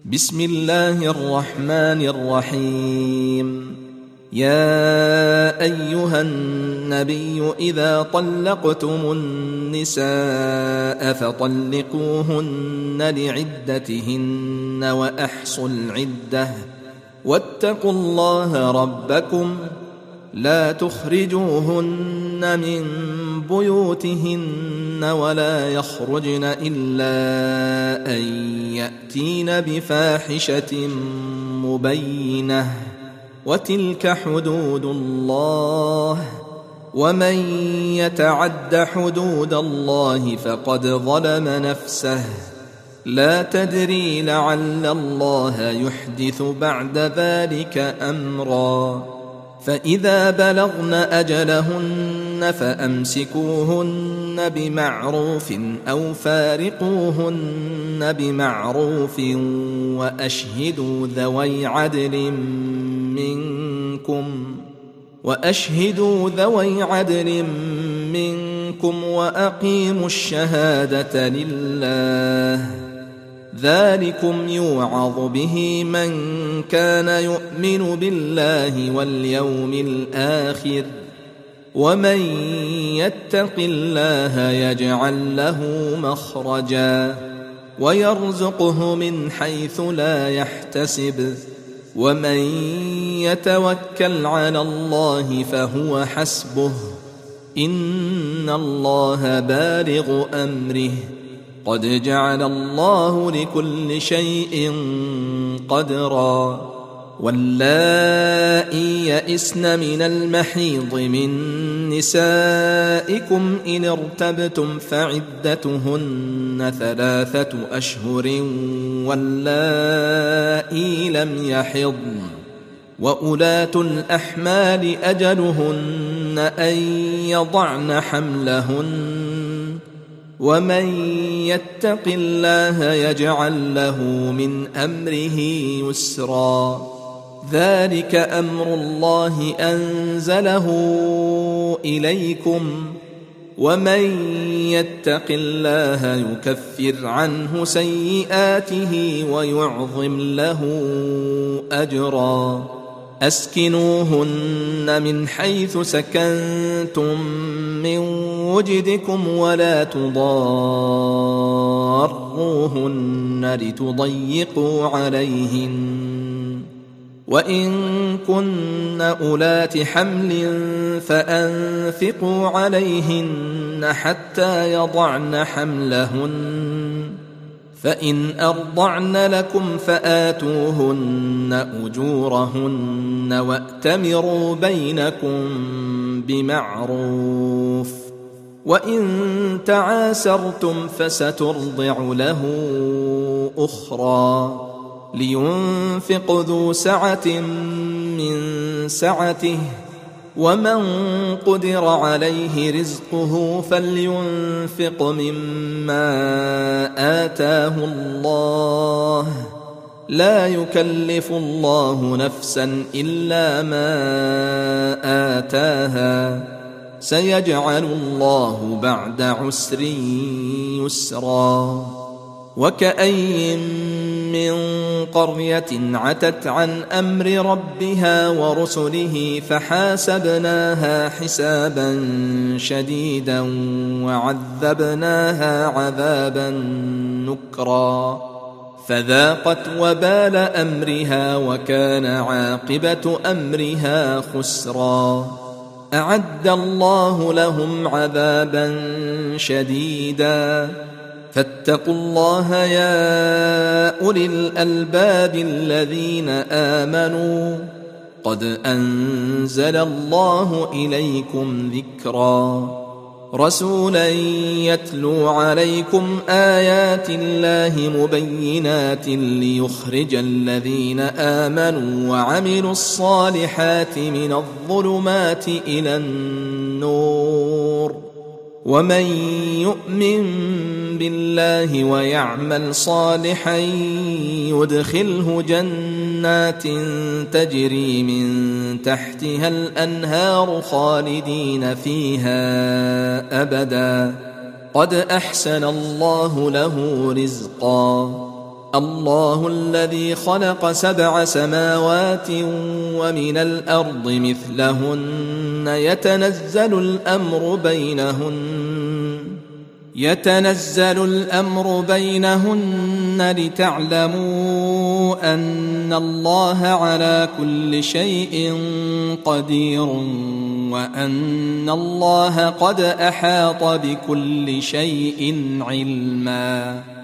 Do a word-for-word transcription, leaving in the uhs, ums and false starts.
بسم الله الرحمن الرحيم. يا أيها النبي إذا طلقتم النساء فطلقوهن لعدتهن وأحصوا العدة واتقوا الله ربكم لا تخرجوهن من بيوتهن ولا يخرجن إلا أن يأتين بفاحشة مبينة وتلك حدود الله ومن يتعد حدود الله فقد ظلم نفسه لا تدري لعل الله يحدث بعد ذلك أمرا. فإذا بلغن أجلهن فأمسكوهن بمعروف أو فارقوهن بمعروف وأشهدوا ذوي عدل منكم وأشهدوا ذوي عدل منكم وأقيموا الشهادة لله ذلكم يوعظ به من كان يؤمن بالله واليوم الآخر ومن يتق الله يجعل له مخرجا ويرزقه من حيث لا يحتسب ومن يتوكل على الله فهو حسبه إن الله بالغ أمره قد جعل الله لكل شيء قدرا. واللائي يئسن من المحيض من نسائكم إن ارتبتم فعدتهن ثلاثة أشهر واللائي لم يحضن وأولاة الأحمال أجلهن أن يضعن حملهن ومن يتق الله يجعل له من أمره يسرا. ذلك أمر الله أنزله إليكم ومن يتق الله يكفر عنه سيئاته ويعظم له أجرا. أسكنوهن من حيث سكنتم من وجدكم ولا تضاروهن لتضيقوا عليهن وإن كن أولات حمل فأنفقوا عليهن حتى يضعن حملهن فإن أرضعن لكم فآتوهن أجورهن وأتمروا بينكم بمعروف وإن تعاسرتم فسترضع له أخرى لينفق ذو سعة من سعته ومن قدر عليه رزقه فلينفق مما آتاه الله لا يكلف الله نفسا إلا ما آتاها سيجعل الله بعد عسر يسرا. وكأي من قرية عتت عن أمر ربها ورسله فحاسبناها حسابا شديدا وعذبناها عذابا نكرا فذاقت وبال أمرها وكان عاقبة أمرها خسرا. أعد الله لهم عذابا شديدا فاتقوا الله يا أولي الألباب الذين آمنوا قد أنزل الله إليكم ذكرا. رسولا يتلو عليكم آيات الله مبينات ليخرج الذين آمنوا وعملوا الصالحات من الظلمات إلى النور ومن يؤمن بالله ويعمل صالحا يدخله جنات تجري من تحتها الأنهار خالدين فيها أبدا قد أحسن الله له رزقا. الله الذي خلق سبع سماوات ومن الأرض مثلهن يتنزل الأمر بينهن يتنزل الأمر بينهن لتعلموا أن الله على كل شيء قدير وأن الله قد أحاط بكل شيء علما.